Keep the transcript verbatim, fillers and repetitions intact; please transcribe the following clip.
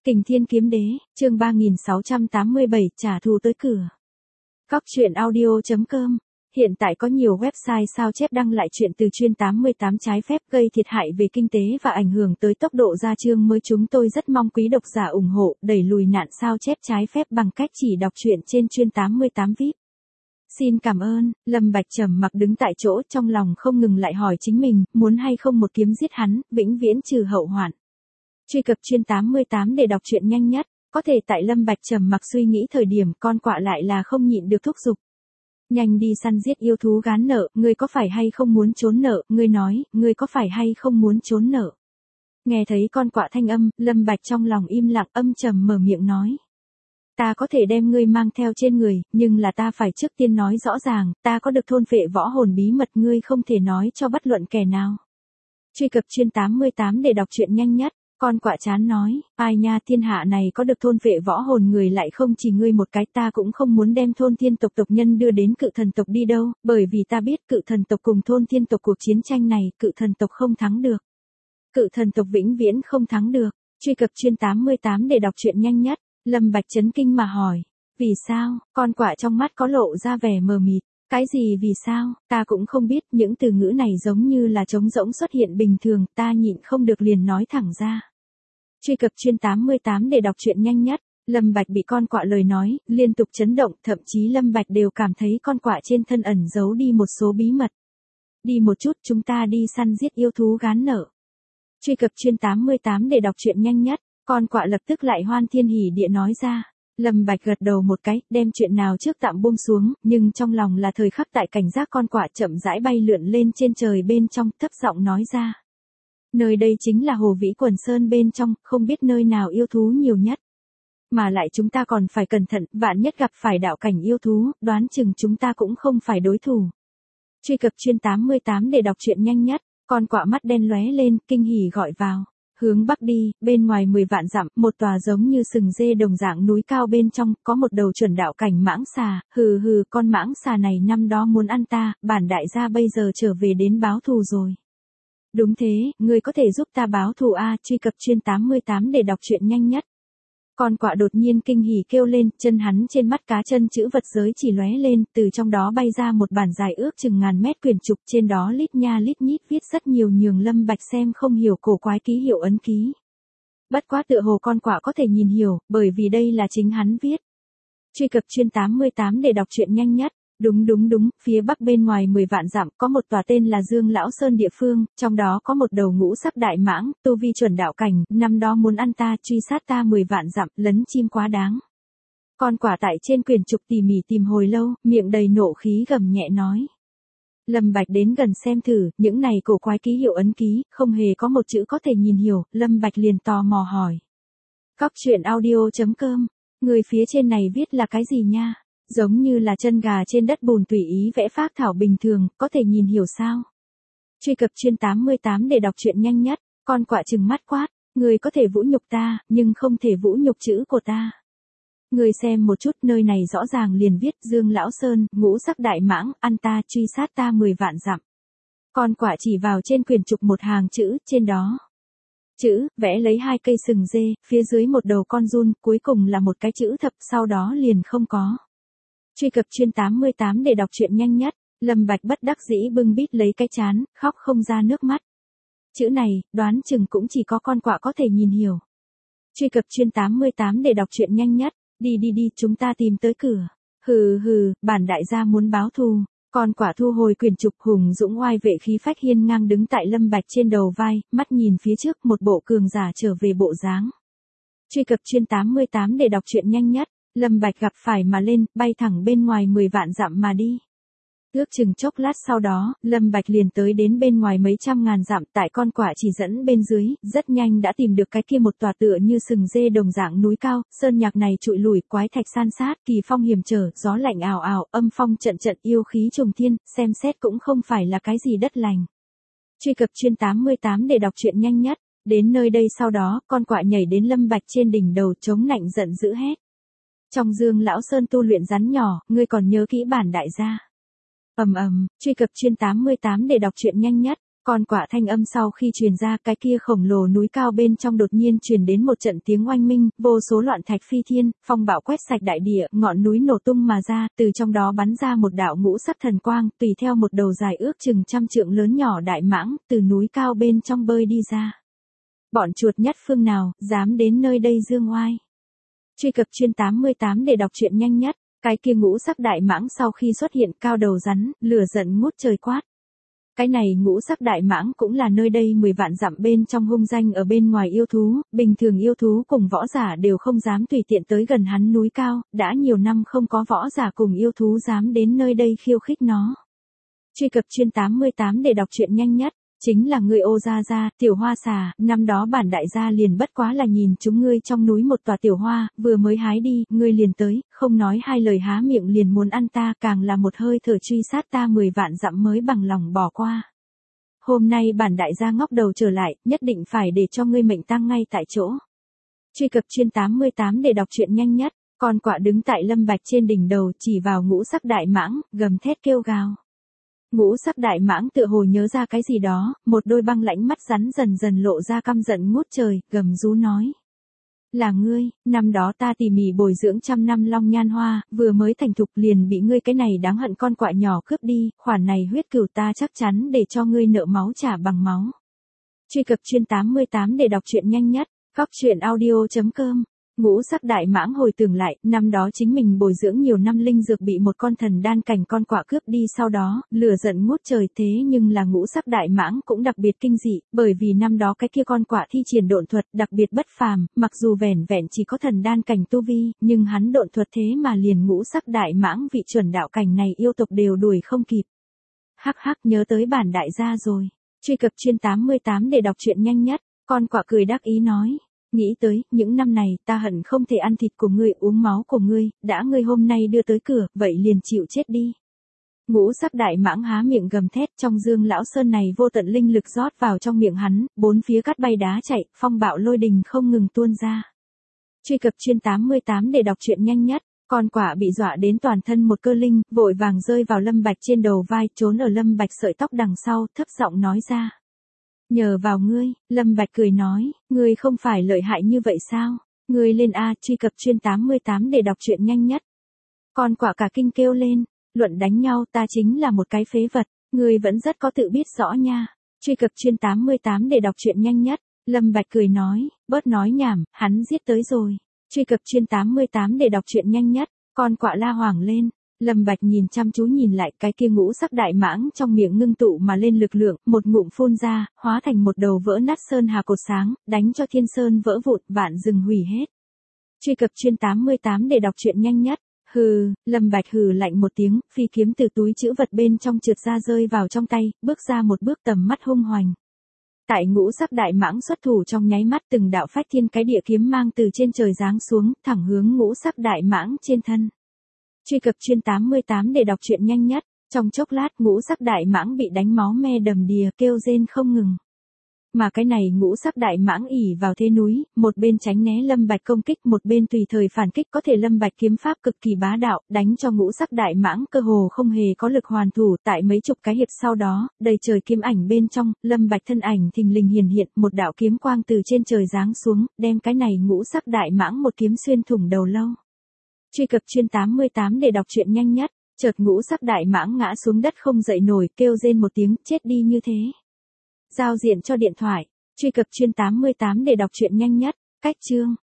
Kình Thiên Kiếm Đế, chương ba nghìn sáu trăm tám mươi bảy, trả thù tới cửa. Cóc truyện audio chấm com. Hiện tại có nhiều website sao chép đăng lại chuyện từ chuyên tám mươi tám trái phép gây thiệt hại về kinh tế và ảnh hưởng tới tốc độ ra chương mới. Chúng tôi rất mong quý độc giả ủng hộ, đẩy lùi nạn sao chép trái phép bằng cách chỉ đọc truyện trên chuyên tám mươi tám víp. Xin cảm ơn. Lâm Bạch trầm mặc đứng tại chỗ, trong lòng không ngừng lại hỏi chính mình, muốn hay không một kiếm giết hắn, vĩnh viễn trừ hậu hoạn. Truy cập chuyên tám mươi tám để đọc truyện nhanh nhất. Có thể tại Lâm Bạch trầm mặc suy nghĩ thời điểm, con quạ lại là không nhịn được thúc giục. Nhanh đi săn giết yêu thú gán nợ, ngươi có phải hay không muốn trốn nợ, ngươi nói, ngươi có phải hay không muốn trốn nợ. Nghe thấy con quạ thanh âm, Lâm Bạch trong lòng im lặng, âm trầm mở miệng nói. Ta có thể đem ngươi mang theo trên người, nhưng là ta phải trước tiên nói rõ ràng, ta có được thôn phệ võ hồn bí mật, ngươi không thể nói cho bất luận kẻ nào. Truy cập chuyên tám mươi tám để đọc truyện nhanh nhất. Con quạ chán nói, ai nha, thiên hạ này có được thôn phệ võ hồn người lại không chỉ ngươi một cái, ta cũng không muốn đem thôn thiên tộc tộc nhân đưa đến cự thần tộc đi đâu, bởi vì ta biết cự thần tộc cùng thôn thiên tộc cuộc chiến tranh này, cự thần tộc không thắng được. Cự thần tộc vĩnh viễn không thắng được. Truy cập chuyên tám mươi tám để đọc truyện nhanh nhất. Lâm Bạch chấn kinh mà hỏi, vì sao? Con quạ trong mắt có lộ ra vẻ mờ mịt. Cái gì vì sao, ta cũng không biết, những từ ngữ này giống như là trống rỗng xuất hiện bình thường, ta nhịn không được liền nói thẳng ra. Truy cập chuyên tám mươi tám để đọc truyện nhanh nhất. Lâm Bạch bị con quạ lời nói, liên tục chấn động, thậm chí Lâm Bạch đều cảm thấy con quạ trên thân ẩn giấu đi một số bí mật. Đi một chút, chúng ta đi săn giết yêu thú gán nợ. Truy cập chuyên tám mươi tám để đọc truyện nhanh nhất. Con quạ lập tức lại hoan thiên hỉ địa nói ra. Lâm Bạch gật đầu một cái, đem chuyện nào trước tạm buông xuống, nhưng trong lòng là thời khắc tại cảnh giác con quạ chậm rãi bay lượn lên trên trời bên trong, thấp giọng nói ra. Nơi đây chính là Hồ Vĩ Quần Sơn bên trong, không biết nơi nào yêu thú nhiều nhất. Mà lại chúng ta còn phải cẩn thận, vạn nhất gặp phải đạo cảnh yêu thú, đoán chừng chúng ta cũng không phải đối thủ. Truy cập chuyên tám mươi tám để đọc truyện nhanh nhất. Con quạ mắt đen lóe lên, kinh hỉ gọi vào. Hướng bắc đi, bên ngoài mười vạn dặm, một tòa giống như sừng dê đồng dạng núi cao bên trong, có một đầu chuẩn đạo cảnh mãng xà, hừ hừ, con mãng xà này năm đó muốn ăn ta, bản đại gia bây giờ trở về đến báo thù rồi. Đúng thế, ngươi có thể giúp ta báo thù a, truy cập chuyên tám mươi tám để đọc truyện nhanh nhất. Con quạ đột nhiên kinh hỉ kêu lên, chân hắn trên mắt cá chân chữ vật giới chỉ lóe lên, từ trong đó bay ra một bản dài ước chừng ngàn mét quyển trục, trên đó lít nha lít nhít viết rất nhiều nhường Lâm Bạch xem không hiểu cổ quái ký hiệu ấn ký. Bất quá tựa hồ con quạ có thể nhìn hiểu, bởi vì đây là chính hắn viết. Truy cập chuyên tám mươi tám để đọc truyện nhanh nhất. Đúng đúng đúng, phía bắc bên ngoài mười vạn dặm có một tòa tên là Dương Lão Sơn địa phương, trong đó có một đầu ngũ sắc đại mãng, tu vi chuẩn đạo cảnh, năm đó muốn ăn ta, truy sát ta mười vạn dặm, lấn chim quá đáng. Con quạ tại trên quyển trục tỉ mỉ tìm hồi lâu, miệng đầy nộ khí gầm nhẹ nói. Lâm Bạch đến gần xem thử, những này cổ quái ký hiệu ấn ký, không hề có một chữ có thể nhìn hiểu, Lâm Bạch liền tò mò hỏi. Cóc truyện audio chấm com, người phía trên này viết là cái gì nha? Giống như là chân gà trên đất bùn tùy ý vẽ phác thảo bình thường, có thể nhìn hiểu sao? Truy cập chuyên tám mươi tám để đọc truyện nhanh nhất. Con quạ trừng mắt quát, người có thể vũ nhục ta, nhưng không thể vũ nhục chữ của ta. Người xem một chút, nơi này rõ ràng liền viết Dương Lão Sơn, ngũ sắc đại mãng, ăn ta, truy sát ta mười vạn dặm. Con quạ chỉ vào trên quyển trục một hàng chữ, trên đó. Chữ, vẽ lấy hai cây sừng dê, phía dưới một đầu con giun, cuối cùng là một cái chữ thập, sau đó liền không có. Truy cập chuyên tám mươi tám để đọc truyện nhanh nhất. Lâm Bạch bất đắc dĩ bưng bít lấy cái trán, khóc không ra nước mắt. Chữ này, đoán chừng cũng chỉ có con quạ có thể nhìn hiểu. Truy cập chuyên tám mươi tám để đọc truyện nhanh nhất. Đi đi đi, chúng ta tìm tới cửa. Hừ hừ, bản đại gia muốn báo thù. Con quạ thu hồi quyển trục, hùng dũng oai vệ khí phách hiên ngang đứng tại Lâm Bạch trên đầu vai, mắt nhìn phía trước, một bộ cường giả trở về bộ dáng. Truy cập chuyên tám mươi tám để đọc truyện nhanh nhất. Lâm Bạch gặp phải mà lên, bay thẳng bên ngoài mười vạn dặm mà đi. Ước chừng chốc lát sau đó, Lâm Bạch liền tới đến bên ngoài mấy trăm ngàn dặm, tại con quạ chỉ dẫn bên dưới, rất nhanh đã tìm được cái kia một tòa tựa như sừng dê đồng dạng núi cao, sơn nhạc này trụi lùi, quái thạch san sát, kỳ phong hiểm trở, gió lạnh ào ào, âm phong trận trận, yêu khí trùng thiên, xem xét cũng không phải là cái gì đất lành. Truy cập chuyên tám mươi tám để đọc truyện nhanh nhất. Đến nơi đây sau đó, con quạ nhảy đến Lâm Bạch trên đỉnh đầu, chống nạnh giận dữ hét. Trong Dương Lão Sơn tu luyện rắn nhỏ, ngươi còn nhớ kỹ bản đại gia. Ầm ầm, truy cập chuyên tám mươi tám để đọc truyện nhanh nhất. Con quạ thanh âm sau khi truyền ra, cái kia khổng lồ núi cao bên trong đột nhiên truyền đến một trận tiếng oanh minh, vô số loạn thạch phi thiên, phong bạo quét sạch đại địa, ngọn núi nổ tung mà ra, từ trong đó bắn ra một đạo ngũ sắc thần quang, tùy theo một đầu dài ước chừng trăm trượng lớn nhỏ đại mãng, từ núi cao bên trong bơi đi ra. Bọn chuột nhắt phương nào, dám đến nơi đây dương oai. Truy cập chuyên tám mươi tám để đọc truyện nhanh nhất, cái kia ngũ sắc đại mãng sau khi xuất hiện cao đầu rắn, lửa giận ngút trời quát. Cái này ngũ sắc đại mãng cũng là nơi đây mười vạn dặm bên trong hung danh ở bên ngoài yêu thú, bình thường yêu thú cùng võ giả đều không dám tùy tiện tới gần hắn núi cao, đã nhiều năm không có võ giả cùng yêu thú dám đến nơi đây khiêu khích nó. Truy cập chuyên tám mươi tám để đọc truyện nhanh nhất, chính là ngươi Ô Gia Gia, tiểu hoa xà, năm đó bản đại gia liền bất quá là nhìn chúng ngươi trong núi một tòa tiểu hoa, vừa mới hái đi, ngươi liền tới, không nói hai lời há miệng liền muốn ăn ta, càng là một hơi thở truy sát ta mười vạn dặm mới bằng lòng bỏ qua. Hôm nay bản đại gia ngóc đầu trở lại, nhất định phải để cho ngươi mệnh tang ngay tại chỗ. Truy cập chuyên tám mươi tám để đọc truyện nhanh nhất, con quạ đứng tại Lâm Bạch trên đỉnh đầu chỉ vào ngũ sắc đại mãng, gầm thét kêu gào. Ngũ sắc đại mãng tựa hồ nhớ ra cái gì đó, một đôi băng lãnh mắt rắn dần dần lộ ra căm giận ngút trời, gầm rú nói. Là ngươi, năm đó ta tỉ mỉ bồi dưỡng trăm năm long nhan hoa, vừa mới thành thục liền bị ngươi cái này đáng hận con quạ nhỏ cướp đi, khoản này huyết cửu ta chắc chắn để cho ngươi nợ máu trả bằng máu. Truy cập chuyên tám mươi tám để đọc truyện nhanh nhất, góc truyện audio chấm com. Ngũ sắc đại mãng hồi tưởng lại, năm đó chính mình bồi dưỡng nhiều năm linh dược bị một con thần đan cảnh con quạ cướp đi, sau đó, lửa giận ngút trời, thế nhưng là ngũ sắc đại mãng cũng đặc biệt kinh dị, bởi vì năm đó cái kia con quạ thi triển độn thuật đặc biệt bất phàm, mặc dù vẻn vẹn chỉ có thần đan cảnh tu vi, nhưng hắn độn thuật thế mà liền ngũ sắc đại mãng vị chuẩn đạo cảnh này yêu tộc đều đuổi không kịp. Hắc hắc, nhớ tới bản đại gia rồi. Truy cập chuyên tám mươi tám để đọc truyện nhanh nhất, con quạ cười đắc ý nói. Nghĩ tới, những năm này, ta hận không thể ăn thịt của ngươi, uống máu của ngươi, đã ngươi hôm nay đưa tới cửa, vậy liền chịu chết đi. Ngũ sắc đại mãng há miệng gầm thét, trong dương lão sơn này vô tận linh lực rót vào trong miệng hắn, bốn phía cát bay đá chạy, phong bạo lôi đình không ngừng tuôn ra. Truy cập chuyên tám mươi tám để đọc truyện nhanh nhất, con quạ bị dọa đến toàn thân một cơ linh, vội vàng rơi vào Lâm Bạch trên đầu vai, trốn ở Lâm Bạch sợi tóc đằng sau, thấp giọng nói ra. Nhờ vào ngươi, Lâm Bạch cười nói, ngươi không phải lợi hại như vậy sao? Ngươi lên A, truy cập chuyên tám mươi tám để đọc truyện nhanh nhất. Con quạ cả kinh kêu lên, luận đánh nhau ta chính là một cái phế vật, ngươi vẫn rất có tự biết rõ nha. Truy cập chuyên tám mươi tám để đọc truyện nhanh nhất. Lâm Bạch cười nói, bớt nói nhảm, hắn giết tới rồi. Truy cập chuyên tám mươi tám để đọc truyện nhanh nhất. Con quạ la hoảng lên. Lâm Bạch nhìn chăm chú nhìn lại, cái kia ngũ sắc đại mãng trong miệng ngưng tụ mà lên lực lượng, một ngụm phun ra, hóa thành một đầu vỡ nát sơn hà cột sáng, đánh cho thiên sơn vỡ vụn, vạn rừng hủy hết. Truy cập chuyên tám mươi tám để đọc truyện nhanh nhất. Hừ, Lâm Bạch hừ lạnh một tiếng, phi kiếm từ túi trữ vật bên trong trượt ra rơi vào trong tay, bước ra một bước tầm mắt hung hoành. Tại ngũ sắc đại mãng xuất thủ trong nháy mắt, từng đạo phách thiên cái địa kiếm mang từ trên trời giáng xuống, thẳng hướng ngũ sắc đại mãng trên thân. Truy cập chuyên tám mươi tám để đọc truyện nhanh nhất, trong chốc lát ngũ sắc đại mãng bị đánh máu me đầm đìa, kêu rên không ngừng. Mà cái này ngũ sắc đại mãng ỉ vào thế núi, một bên tránh né Lâm Bạch công kích, một bên tùy thời phản kích, có thể Lâm Bạch kiếm pháp cực kỳ bá đạo, đánh cho ngũ sắc đại mãng cơ hồ không hề có lực hoàn thủ. Tại mấy chục cái hiệp sau đó, đầy trời kiếm ảnh bên trong, Lâm Bạch thân ảnh thình lình hiển hiện, một đạo kiếm quang từ trên trời giáng xuống, đem cái này ngũ sắc đại mãng một kiếm xuyên thủng đầu lâu. Truy cập chuyên tám mươi tám để đọc truyện nhanh nhất, chợt ngũ sắc đại mãng ngã xuống đất không dậy nổi, kêu rên một tiếng, chết đi như thế. Giao diện cho điện thoại, truy cập chuyên tám mươi tám để đọc truyện nhanh nhất, cách chương.